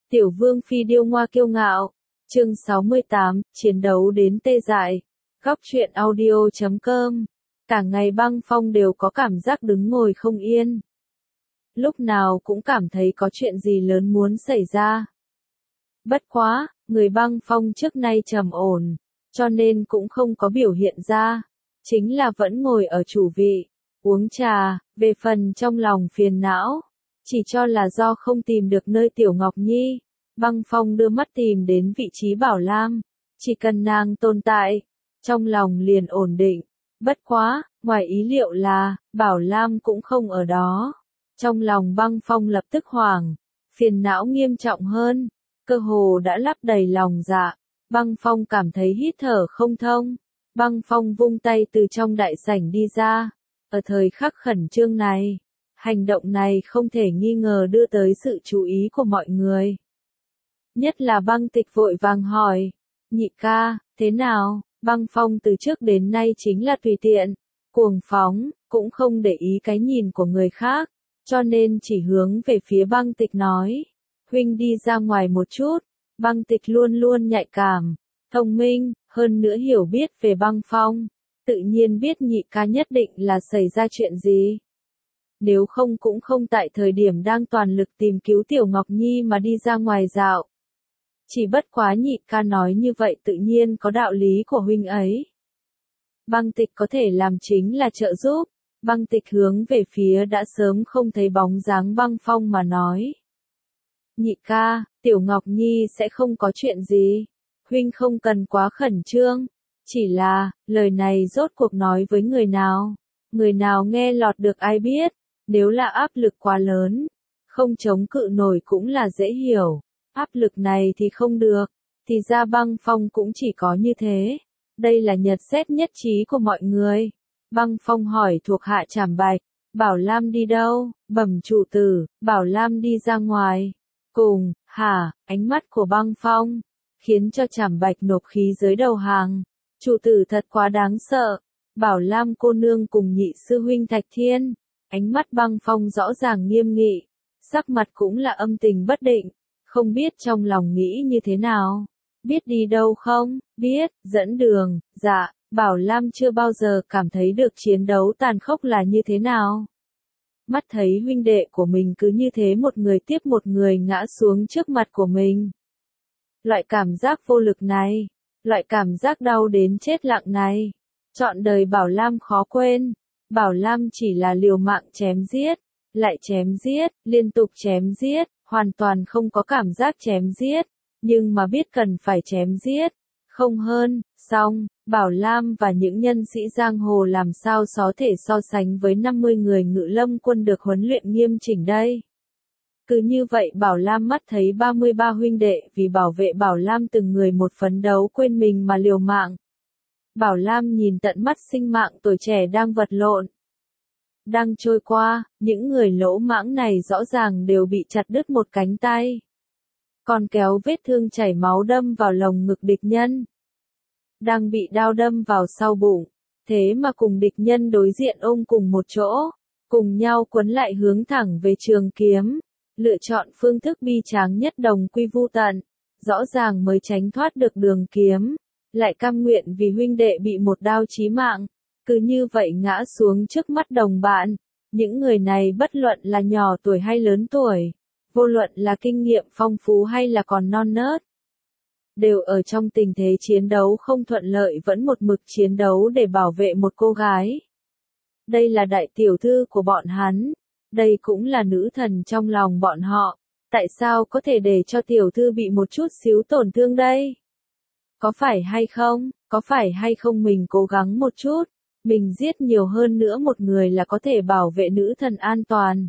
Tiểu vương phi điêu ngoa kiêu ngạo. Chương 68, chiến đấu đến tê dại. Góc truyện audio.com. Cả ngày Băng Phong đều có cảm giác đứng ngồi không yên. Lúc nào cũng cảm thấy có chuyện gì lớn muốn xảy ra. Bất quá, người Băng Phong trước nay trầm ổn, cho nên cũng không có biểu hiện ra. Chính là vẫn ngồi ở chủ vị, uống trà, về phần trong lòng phiền não. Chỉ cho là do không tìm được nơi Tiểu Ngọc Nhi, Băng Phong đưa mắt tìm đến vị trí Bảo Lam, chỉ cần nàng tồn tại, trong lòng liền ổn định. Bất quá, ngoài ý liệu là, Bảo Lam cũng không ở đó. Trong lòng Băng Phong lập tức hoảng, phiền não nghiêm trọng hơn, cơ hồ đã lấp đầy lòng dạ. Băng Phong cảm thấy hít thở không thông. Băng Phong vung tay từ trong đại sảnh đi ra. Ở thời khắc khẩn trương này, hành động này không thể nghi ngờ đưa tới sự chú ý của mọi người. Nhất là Băng Tịch vội vàng hỏi, nhị ca, thế nào? Băng Phong từ trước đến nay chính là tùy tiện, cuồng phóng, cũng không để ý cái nhìn của người khác, cho nên chỉ hướng về phía Băng Tịch nói, huynh đi ra ngoài một chút. Băng Tịch luôn luôn nhạy cảm, thông minh, hơn nữa hiểu biết về Băng Phong, tự nhiên biết nhị ca nhất định là xảy ra chuyện gì. Nếu không cũng không tại thời điểm đang toàn lực tìm cứu Tiểu Ngọc Nhi mà đi ra ngoài dạo. Chỉ bất quá nhị ca nói như vậy tự nhiên có đạo lý của huynh ấy. Băng Tịch có thể làm chính là trợ giúp. Băng Tịch hướng về phía đã sớm không thấy bóng dáng Băng Phong mà nói. Nhị ca, Tiểu Ngọc Nhi sẽ không có chuyện gì. Huynh không cần quá khẩn trương. Chỉ là, lời này rốt cuộc nói với người nào? Người nào nghe lọt được ai biết? Nếu là áp lực quá lớn, không chống cự nổi cũng là dễ hiểu. Áp lực này thì không được, thì ra Băng Phong cũng chỉ có như thế. Đây là nhận xét nhất trí của mọi người. Băng Phong hỏi thuộc hạ Trảm Bạch, Bảo Lam đi đâu? Bẩm chủ tử, Bảo Lam đi ra ngoài. Cùng, hả, ánh mắt của Băng Phong, khiến cho Trảm Bạch nộp khí dưới đầu hàng. Chủ tử thật quá đáng sợ. Bảo Lam cô nương cùng nhị sư huynh Thạch Thiên. Ánh mắt Băng Phong rõ ràng nghiêm nghị, sắc mặt cũng là âm tình bất định, không biết trong lòng nghĩ như thế nào. Biết đi đâu không? Biết, dẫn đường. Dạ, Bảo Lam chưa bao giờ cảm thấy được chiến đấu tàn khốc là như thế nào. Mắt thấy huynh đệ của mình cứ như thế một người tiếp một người ngã xuống trước mặt của mình. Loại cảm giác vô lực này, loại cảm giác đau đến chết lặng này, trọn đời Bảo Lam khó quên. Bảo Lam chỉ là liều mạng chém giết, lại chém giết, liên tục chém giết, hoàn toàn không có cảm giác chém giết, nhưng mà biết cần phải chém giết, không hơn. Xong, Bảo Lam và những nhân sĩ giang hồ làm sao có thể so sánh với 50 người Ngự Lâm quân được huấn luyện nghiêm chỉnh đây. Cứ như vậy Bảo Lam mắt thấy 33 huynh đệ vì bảo vệ Bảo Lam từng người một phấn đấu quên mình mà liều mạng. Bảo Lam nhìn tận mắt sinh mạng tuổi trẻ đang vật lộn, đang trôi qua, những người lỗ mãng này rõ ràng đều bị chặt đứt một cánh tay. Còn kéo vết thương chảy máu đâm vào lồng ngực địch nhân. Đang bị đao đâm vào sau bụng, thế mà cùng địch nhân đối diện ôm cùng một chỗ, cùng nhau quấn lại hướng thẳng về trường kiếm, lựa chọn phương thức bi tráng nhất đồng quy vu tận, rõ ràng mới tránh thoát được đường kiếm, lại cam nguyện vì huynh đệ bị một đao chí mạng, cứ như vậy ngã xuống trước mắt đồng bạn. Những người này bất luận là nhỏ tuổi hay lớn tuổi, vô luận là kinh nghiệm phong phú hay là còn non nớt, đều ở trong tình thế chiến đấu không thuận lợi vẫn một mực chiến đấu để bảo vệ một cô gái. Đây là đại tiểu thư của bọn hắn, đây cũng là nữ thần trong lòng bọn họ, tại sao có thể để cho tiểu thư bị một chút xíu tổn thương đây? Có phải hay không mình cố gắng một chút, mình giết nhiều hơn nữa một người là có thể bảo vệ nữ thần an toàn.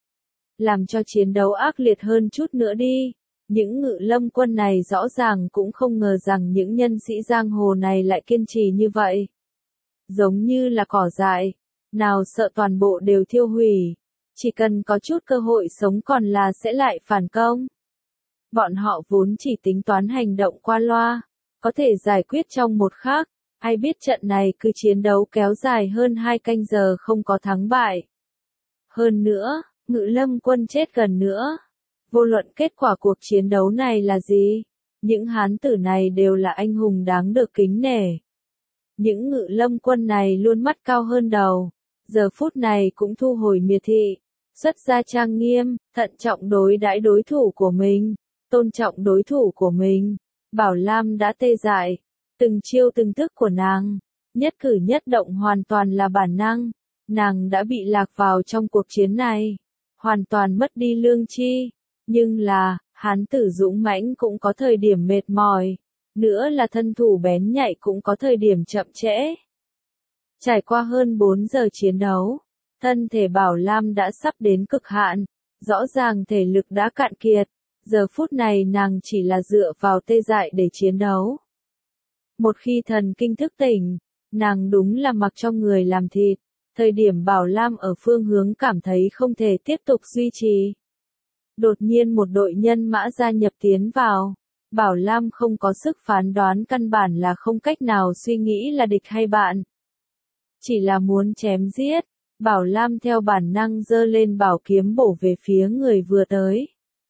Làm cho chiến đấu ác liệt hơn chút nữa đi. Những Ngự Lâm quân này rõ ràng cũng không ngờ rằng những nhân sĩ giang hồ này lại kiên trì như vậy. Giống như là cỏ dại, nào sợ toàn bộ đều thiêu hủy, chỉ cần có chút cơ hội sống còn là sẽ lại phản công. Bọn họ vốn chỉ tính toán hành động qua loa, có thể giải quyết trong một khắc, ai biết trận này cứ chiến đấu kéo dài hơn 2 canh giờ không có thắng bại. Hơn nữa, Ngự Lâm quân chết gần nữa. Vô luận kết quả cuộc chiến đấu này là gì, những hán tử này đều là anh hùng đáng được kính nể. Những ngự lâm quân này luôn mắt cao hơn đầu, giờ phút này cũng thu hồi miệt thị, xuất ra trang nghiêm, thận trọng đối đãi đối thủ của mình, tôn trọng đối thủ của mình. Bảo Lam đã tê dại, từng chiêu từng thức của nàng, nhất cử nhất động hoàn toàn là bản năng, nàng đã bị lạc vào trong cuộc chiến này, hoàn toàn mất đi lương tri, nhưng là, hán tử dũng mãnh cũng có thời điểm mệt mỏi, nữa là thân thủ bén nhạy cũng có thời điểm chậm trễ. Trải qua hơn 4 giờ chiến đấu, thân thể Bảo Lam đã sắp đến cực hạn, rõ ràng thể lực đã cạn kiệt, giờ phút này nàng chỉ là dựa vào tê dại để chiến đấu. Một khi thần kinh thức tỉnh, nàng đúng là mặc trong người làm thịt, thời điểm Bảo Lam ở phương hướng cảm thấy không thể tiếp tục duy trì. Đột nhiên một đội nhân mã gia nhập tiến vào, Bảo Lam không có sức phán đoán, căn bản là không cách nào suy nghĩ là địch hay bạn. Chỉ là muốn chém giết, Bảo Lam theo bản năng giơ lên bảo kiếm bổ về phía người vừa tới.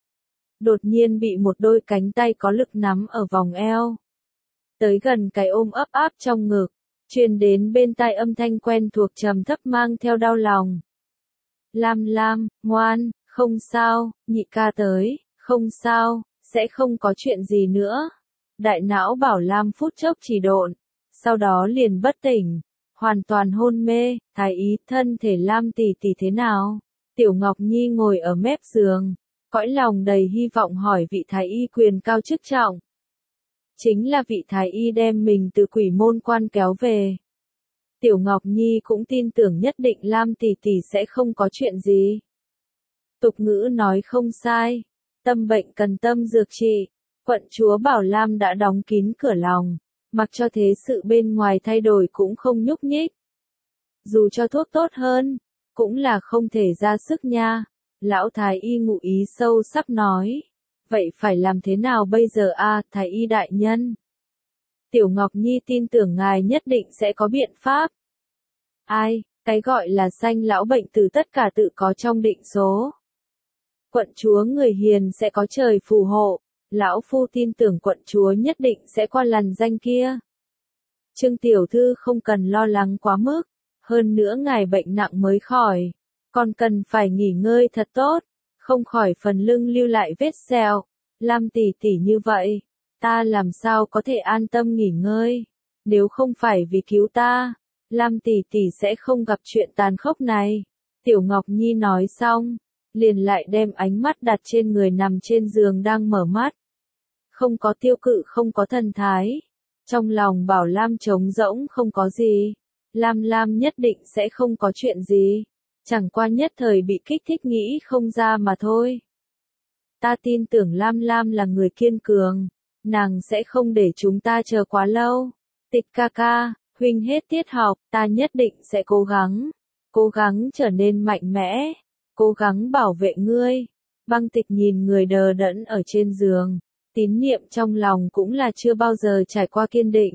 Đột nhiên bị một đôi cánh tay có lực nắm ở vòng eo. Tới gần cái ôm ấp áp trong ngực, truyền đến bên tai âm thanh quen thuộc trầm thấp mang theo đau lòng. Lam Lam, ngoan, không sao, nhị ca tới, không sao, sẽ không có chuyện gì nữa. Đại não Bảo Lam phút chốc chỉ độn, sau đó liền bất tỉnh, hoàn toàn hôn mê. Thái y, thân thể Lam tỷ tỷ thế nào? Tiểu Ngọc Nhi ngồi ở mép giường, cõi lòng đầy hy vọng hỏi vị thái y quyền cao chức trọng. Chính là vị thái y đem mình từ quỷ môn quan kéo về. Tiểu Ngọc Nhi cũng tin tưởng nhất định Lam tỷ tỷ sẽ không có chuyện gì. Tục ngữ nói không sai, tâm bệnh cần tâm dược trị, quận chúa Bảo Lam đã đóng kín cửa lòng, mặc cho thế sự bên ngoài thay đổi cũng không nhúc nhích. Dù cho thuốc tốt hơn, cũng là không thể ra sức nha. Lão thái y ngụ ý sâu sắc nói. Vậy phải làm thế nào bây giờ a, thái y đại nhân? Tiểu Ngọc Nhi tin tưởng ngài nhất định sẽ có biện pháp. Ai, cái gọi là sanh lão bệnh tử tất cả tự có trong định số. Quận chúa người hiền sẽ có trời phù hộ, lão phu tin tưởng quận chúa nhất định sẽ qua lằn danh kia. Trương tiểu thư không cần lo lắng quá mức, hơn nữa ngài bệnh nặng mới khỏi, còn cần phải nghỉ ngơi thật tốt, không khỏi phần lưng lưu lại vết sẹo. Lam tỷ tỷ như vậy, ta làm sao có thể an tâm nghỉ ngơi, nếu không phải vì cứu ta, Lam tỷ tỷ sẽ không gặp chuyện tàn khốc này. Tiểu Ngọc Nhi nói xong, liền lại đem ánh mắt đặt trên người nằm trên giường đang mở mắt. Không có tiêu cự, không có thần thái. Trong lòng Bảo Lam trống rỗng, không có gì. Lam Lam nhất định sẽ không có chuyện gì. Chẳng qua nhất thời bị kích thích nghĩ không ra mà thôi. Ta tin tưởng Lam Lam là người kiên cường. Nàng sẽ không để chúng ta chờ quá lâu. Tịch ca ca, huynh hết tiết học, ta nhất định sẽ cố gắng trở nên mạnh mẽ, cố gắng bảo vệ ngươi. Băng Tịch nhìn người đờ đẫn ở trên giường, tín niệm trong lòng cũng là chưa bao giờ trải qua kiên định.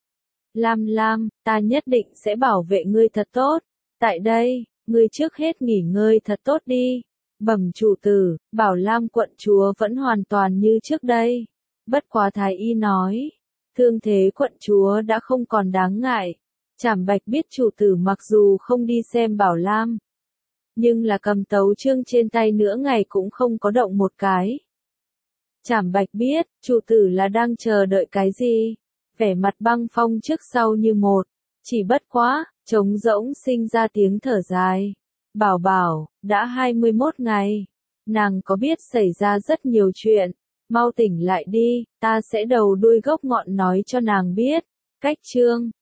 Lam Lam, ta nhất định sẽ bảo vệ ngươi thật tốt. Tại đây, ngươi trước hết nghỉ ngơi thật tốt đi. Bẩm chủ tử, Bảo Lam quận chúa vẫn hoàn toàn như trước đây. Bất quá thái y nói, thương thế quận chúa đã không còn đáng ngại. Trảm Bạch biết chủ tử mặc dù không đi xem Bảo Lam, nhưng là cầm tấu chương trên tay nửa ngày cũng không có động một cái. Trảm Bạch biết, chủ tử là đang chờ đợi cái gì, vẻ mặt Băng Phong trước sau như một, chỉ bất quá, trống rỗng sinh ra tiếng thở dài. Bảo Bảo, đã 21 ngày, nàng có biết xảy ra rất nhiều chuyện, mau tỉnh lại đi, ta sẽ đầu đuôi gốc ngọn nói cho nàng biết. Cách chương